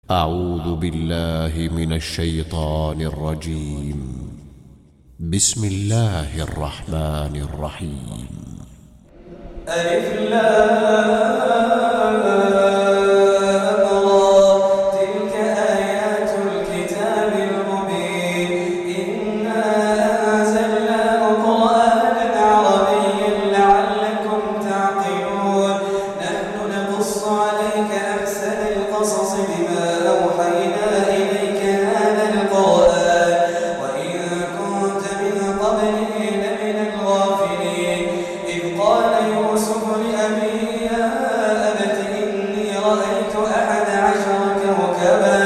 أعوذ بالله من الشيطان الرجيم. بسم الله الرحمن الرحيم. ألف لام را تلك آيات الكتاب المبين إنا أنزلناه قرآنا عربيا لعلكم تعقلون نحن نقص عليك أحسن القصص بما أوحينا إليك هذا القرآن وإن كنت من قبله لمن الغافلين إذ قال يوسف لأبيه يا أبت إني رأيت أحد عشر كوكبا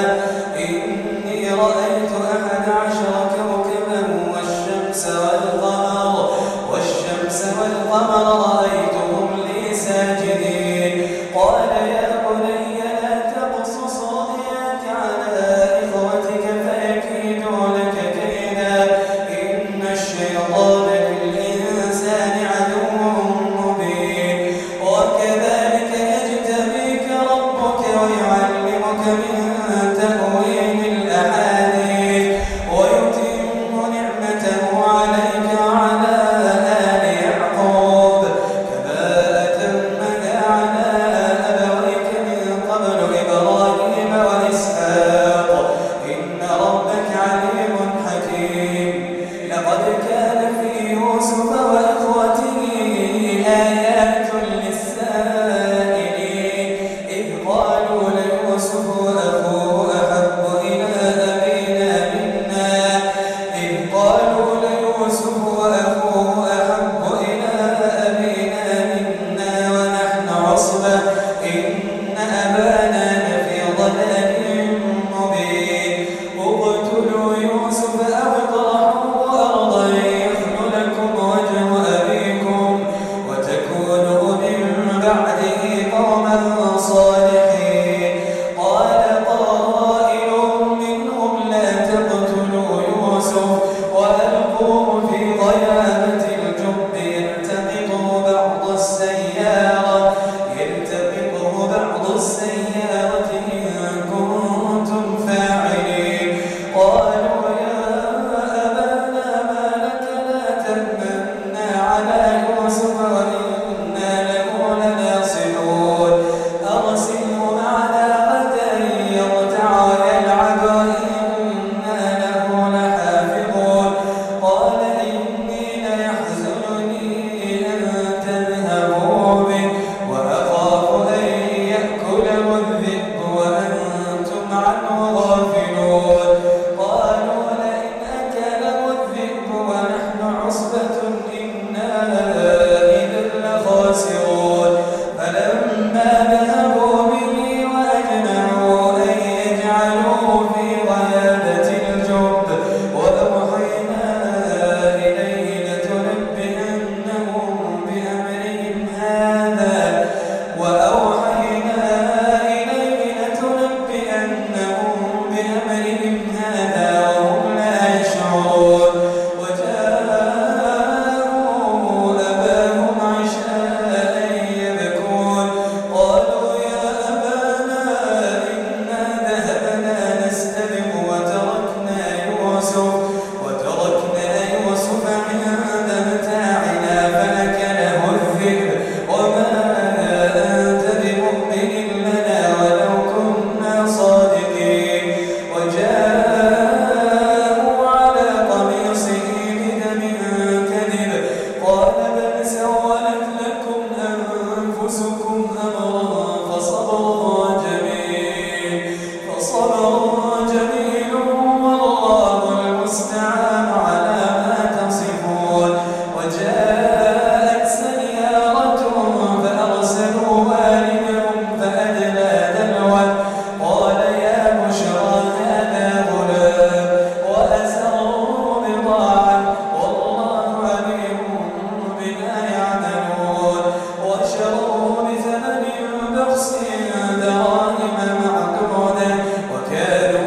والقمر رأيتهم لي ساجدين قال يا بني لا تقصص رؤياك على إخوتك فيكيدوا لك كيدا إن الشيطان للإنسان عدو مبين وكذلك يجتبيك ربك ويعلمك من تأويل الأحاديث ويتم نعمته عليك وعلى آل يعقوب كما أتمها على أبويك من قبل إبراهيم وإسحاق إن ربك عليم حكيم لقد كان في يوسف وإخوته آيات للسائلين إذ قالوا ليوسف وأخوه أحب إلى أبينا منا ونحن عصبة إن أبانا لفي ضلال مبين اقتلوا يوسف أو اطرحوه أرضا يخل لكم وجه أبيكم وتكونوا من بعده قوما صالحين قال قائل منهم لا تقتلوا يوسف وألقوه في غيابة الجب يلتقطه بعض السيارة إن كنتم فاعلين قالوا يا أبانا ما لك لا تأمنا على يوسف وإنا له لناصحون أرسله معنا غدا يرتع ويلعب وإنا له لحافظون قال إني ليحزنني أن تذهبوا به وأخاف أن يأكله الذئب وأنتم عنه غافلون قالوا لئن أكله الذئب ونحن عصبة إنا إذا لخاسرون فلما ذهبوا به وأجمعوا أن يجعلوه في غيابة الجب وأوحينا إليه لتنبئنهم بأمرهم هذا وهم لا يشعرون وجاءوا أباهم عشاء يبكون قالوا يا أبانا إنا ذهبنا نستبق وتركنا يوسف عند متاعنا فأكله الذئب وما أنت بمؤمن لنا ولو كنا صادقين وجاءوا على قميصه بدم كذب قال بل سولت لكم أنفسكم أمرا فصبر جميل والله المستعان على ما تصفون وجاءت سيارة فأرسلوا والدهم فأدلى دلوه قال يا بشرى هذا غلام وأسروا بضاعة والله عليم بما يعملون وشروه بثمن بخس دراهم معدودة وكانوا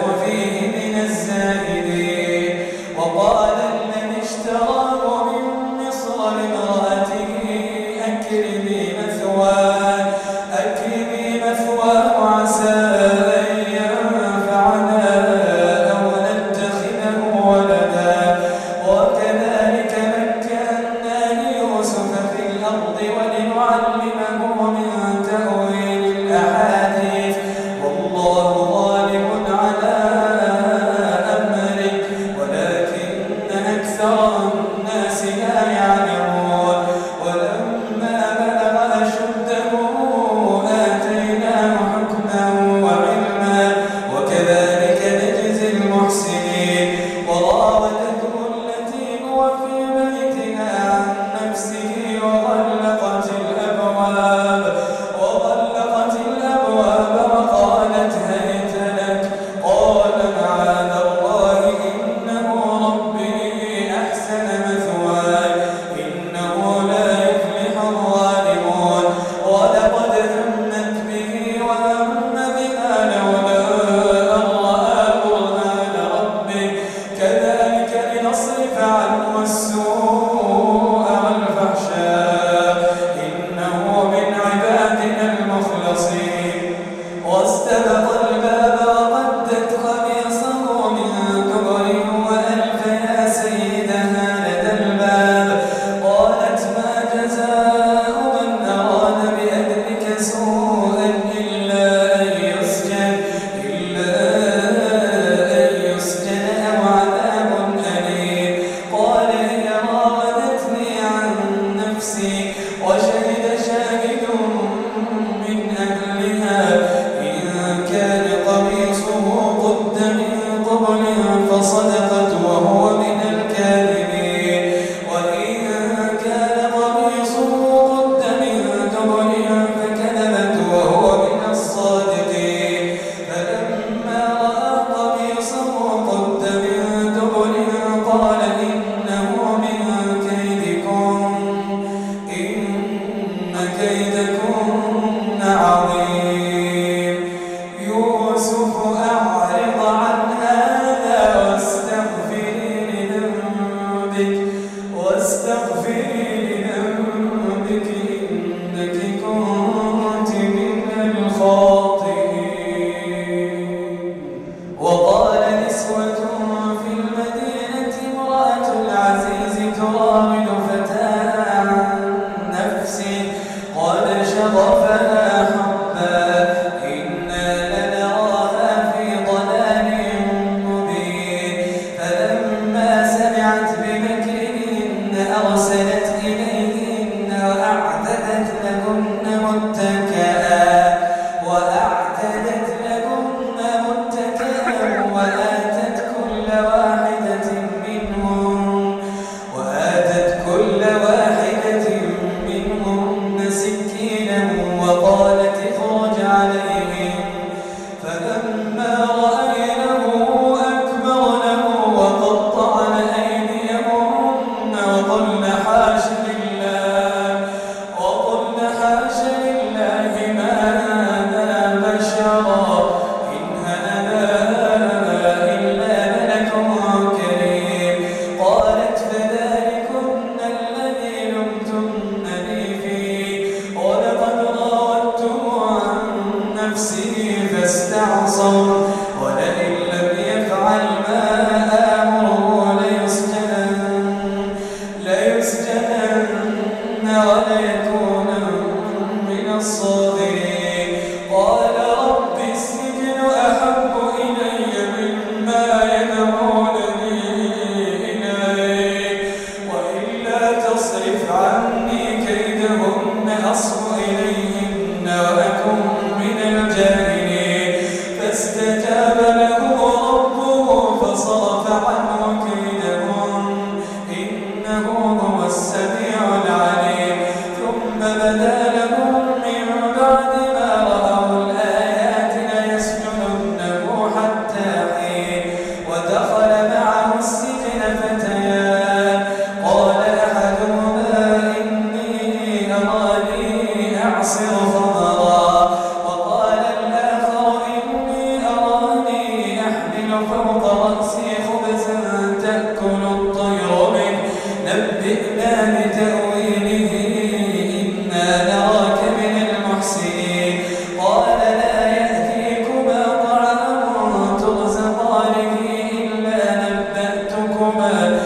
فاستجاب له ربه فصرف عنه كيدهم إنه هو السميع العليم ثم بدا لهم من بعد ما رأوا الآيات ليسجننه حتى حين ودخل معه السجن فتيان قال أحدهما إني أراني أعصر خمرا وقال الآخر إني أراني أحمل فوق رأسي خبزا تأكل الطير منه نبئنا بتأويله إنا نراك من المحسنين قال لا يأتيكما طعام ترزقانه إلا نبأتكما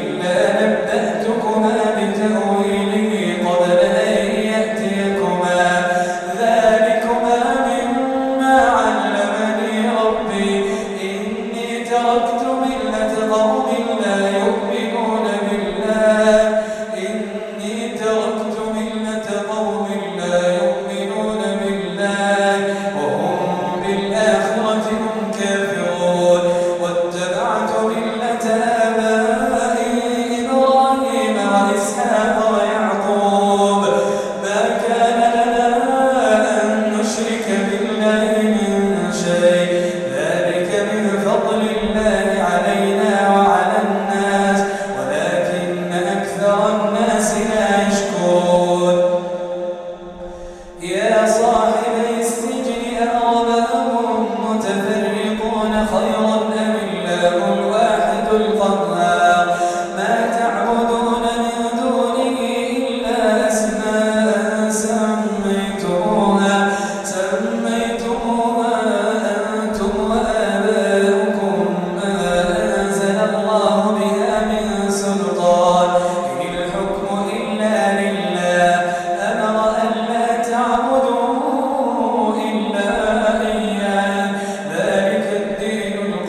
بتأويله قبل أن يأتيكما ذلكما مما علمني ربي إني تركت ملة قوم لا يؤمنون بالله وهم بالآخرة هم كافرون واتبعت ملة آبائي إبراهيم وإسحاق ويعقوب ما كان لنا أن نشرك بالله من شيء ذلك من فضل الله علينا وعلى الناس ولكن أكثر الناس لا يشكرون يا صاحبي السجن أأرباب متفرقون خير أم الله الواحد القهار ما تعبدون من دونه إلا أسماء سميتموها أنتم وآباؤكم ما أنزل الله بها من سلطان إن الحكم إلا لله أمر ألا تعبدوا إلا إياه ذلك الدين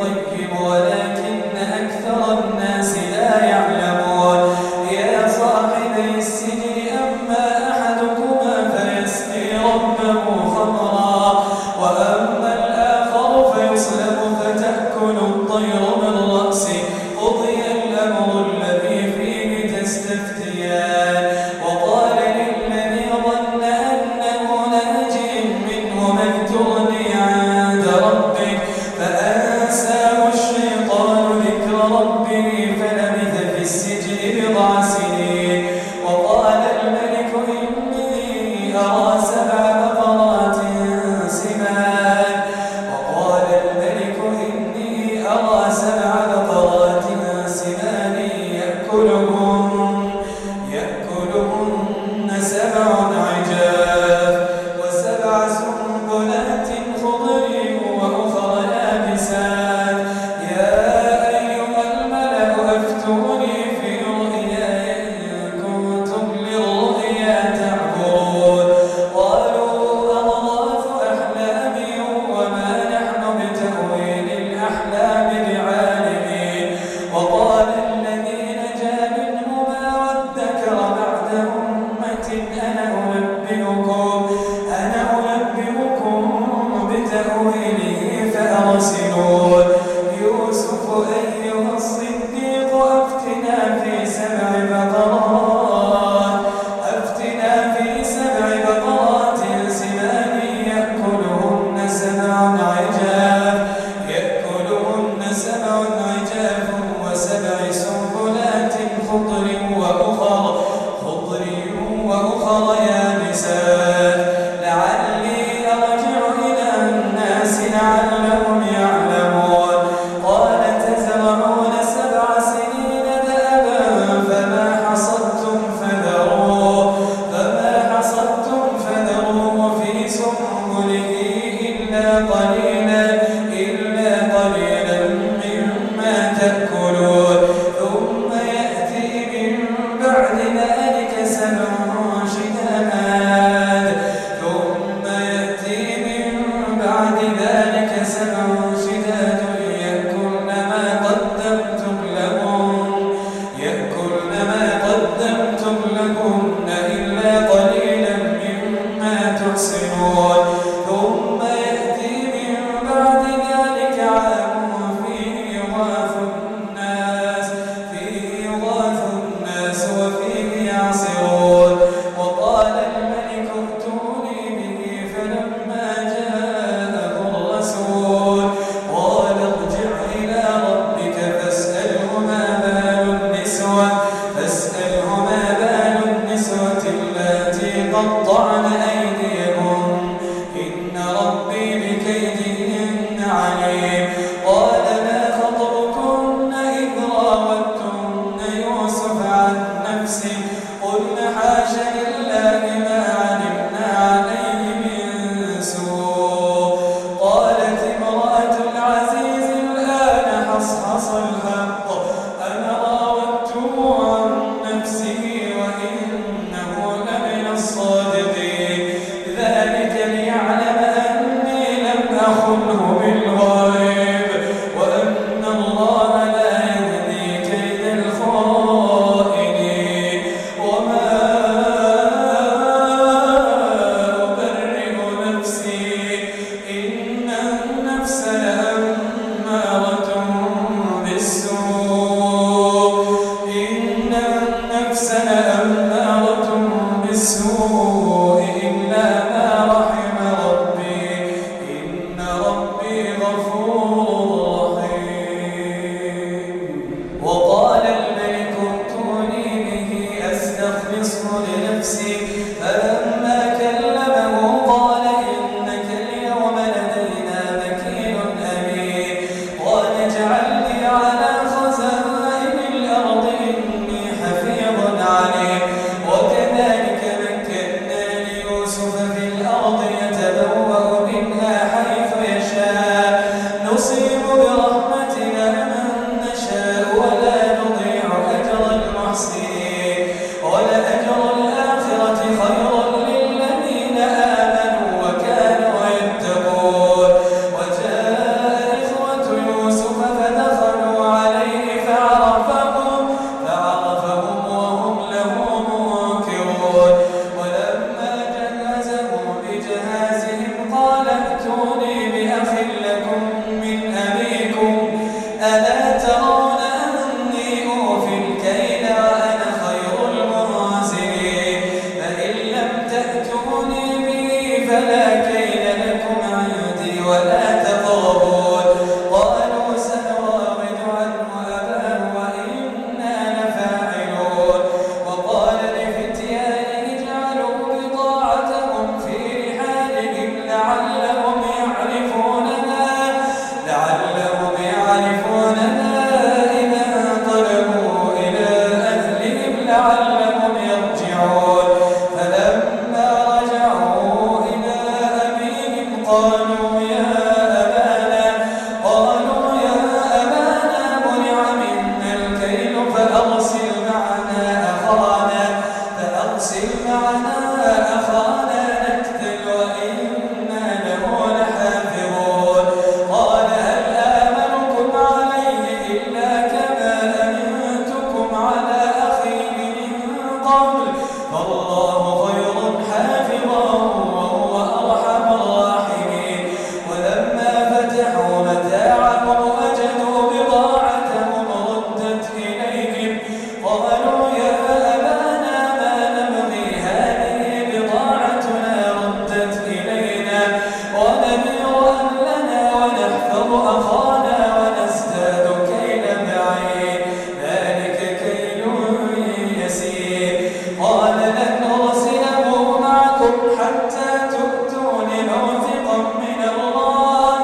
أخانا ونزداد كيل بعيد ذلك كيل يسير قال لن أرسله معكم حتى تؤتون موثقا من الله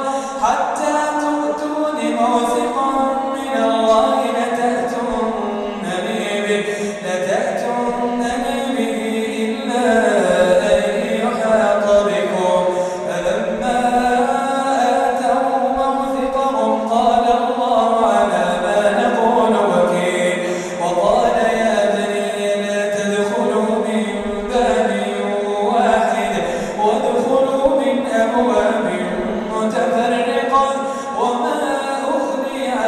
لتأتونني به إلا أن يحاط بكم فلما آتوا موثقهم قال الله على ما نقول وكيل وقال يا بني لا تدخلوا من باب واحد وادخلوا من أبواب متفرقة وما أغني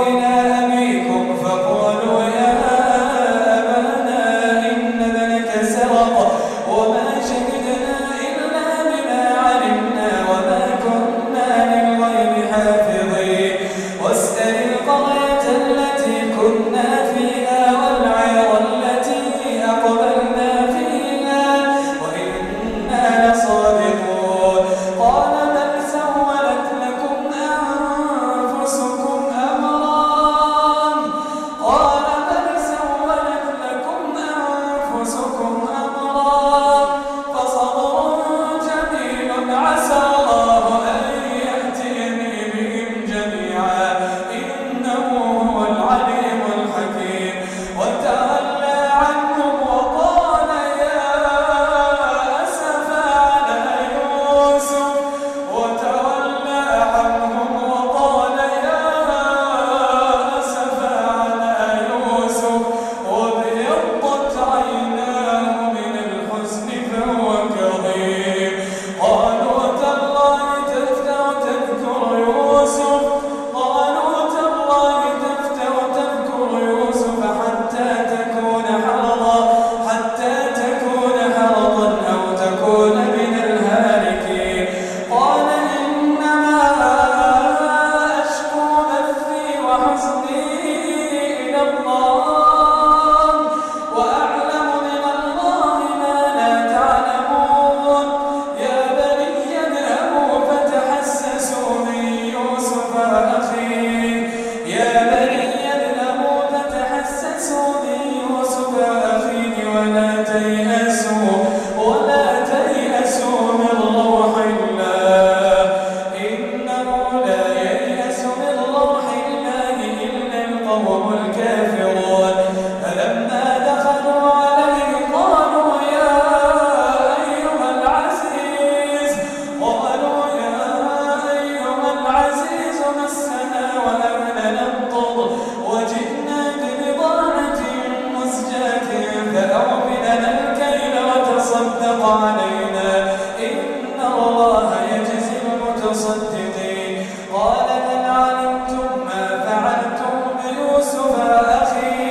قال هل علمتم ما فعلتم بيوسف أخي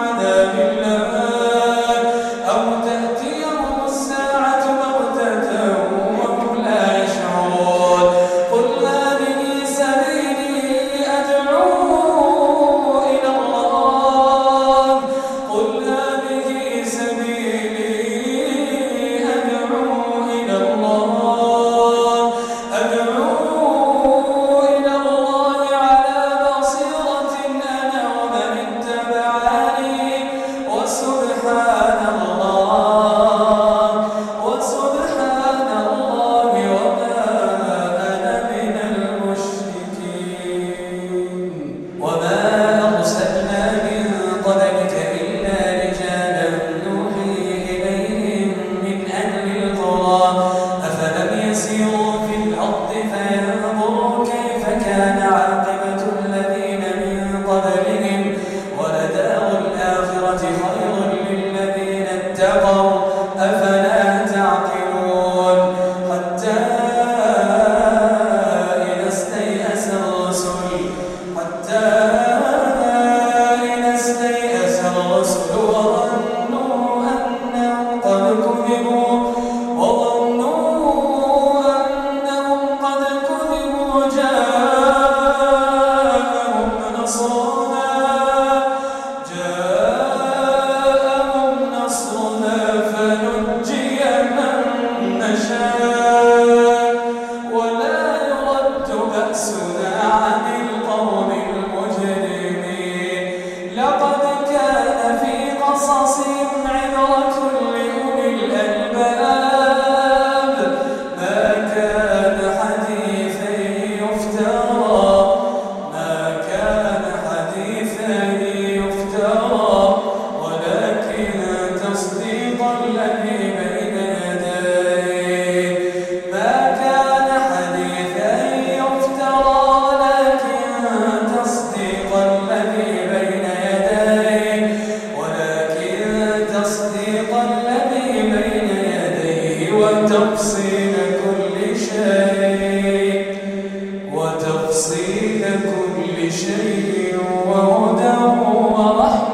عذاب الله أو تأتيهم الساعة بغتة وهم لا يشعرون قل هذه سبيلي أدعو إلى الله قل هذه سبيلي أدعو إلى الله على بصيرة أنا ومن اتبعني وسبحان الله وما أنا من المشركين وما أرسلنا من قبلك إلا رجالا نوحي إليهم من أهل القرى أفلم يسيروا في الأرض فينظروا كيف كان عاقبة الذين من قبلهم ولدار الآخرة خير للذين اتقوا أفلا تعقلون حتى إذا استيأس الرسل وظنوا أنهم قد كذبوا جاءهم نصرنا فنجي من نشاء ولا يرد بأسنا عن القوم المجرمين لقد كان في قصصهم عبرة لأولي الألباب ما كان حديثا يفترى ولكن تصديق الذي بين يديه وتفصيل كل شيء وهدى ورحمة